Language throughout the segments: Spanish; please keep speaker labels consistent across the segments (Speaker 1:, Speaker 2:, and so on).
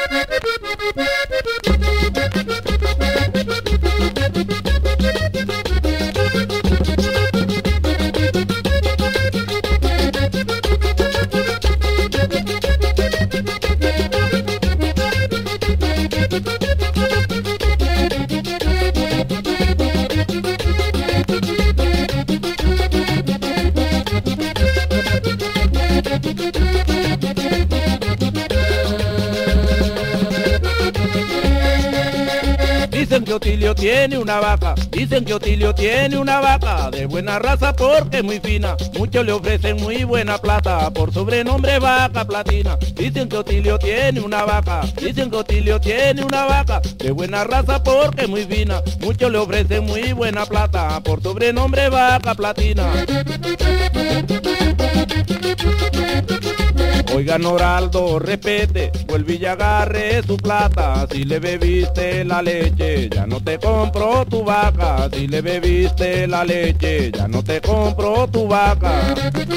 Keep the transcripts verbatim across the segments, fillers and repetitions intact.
Speaker 1: Dicen que Otilio tiene una vaca, dicen que Otilio tiene una vaca de buena raza porque es muy fina. Muchos le ofrecen muy buena plata por sobrenombre vaca platina. Dicen que Otilio tiene una vaca, dicen que Otilio tiene una vaca de buena raza porque es muy fina. Muchos le ofrecen muy buena plata por sobrenombre vaca platina. Oiga Noraldo, respete, vuelve y agarre su plata. Si le bebiste la leche, ya no te compro tu vaca. Si le bebiste la leche, ya no te compro tu vaca.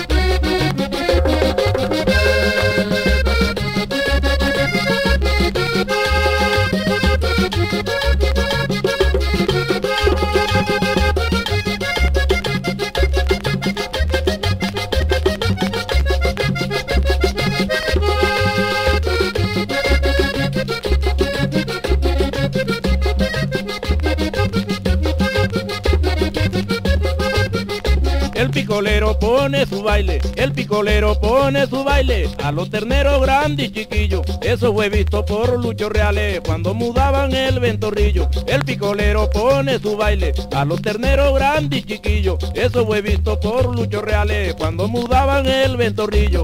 Speaker 1: El picolero pone su baile, el picolero pone su baile a los terneros grandes y chiquillos. Eso fue visto por Lucho Reales cuando mudaban el ventorrillo. El picolero pone su baile a los terneros grandes y chiquillos. Eso fue visto por Lucho Reales cuando mudaban el ventorrillo.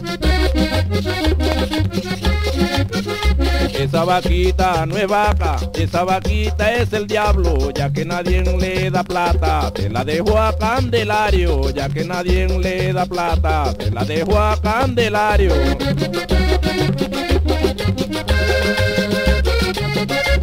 Speaker 1: Esa vaquita no es vaca, esa vaquita es el diablo, ya que nadie le da plata, te la dejo a Candelario, ya que nadie le da plata, te la dejo a Candelario.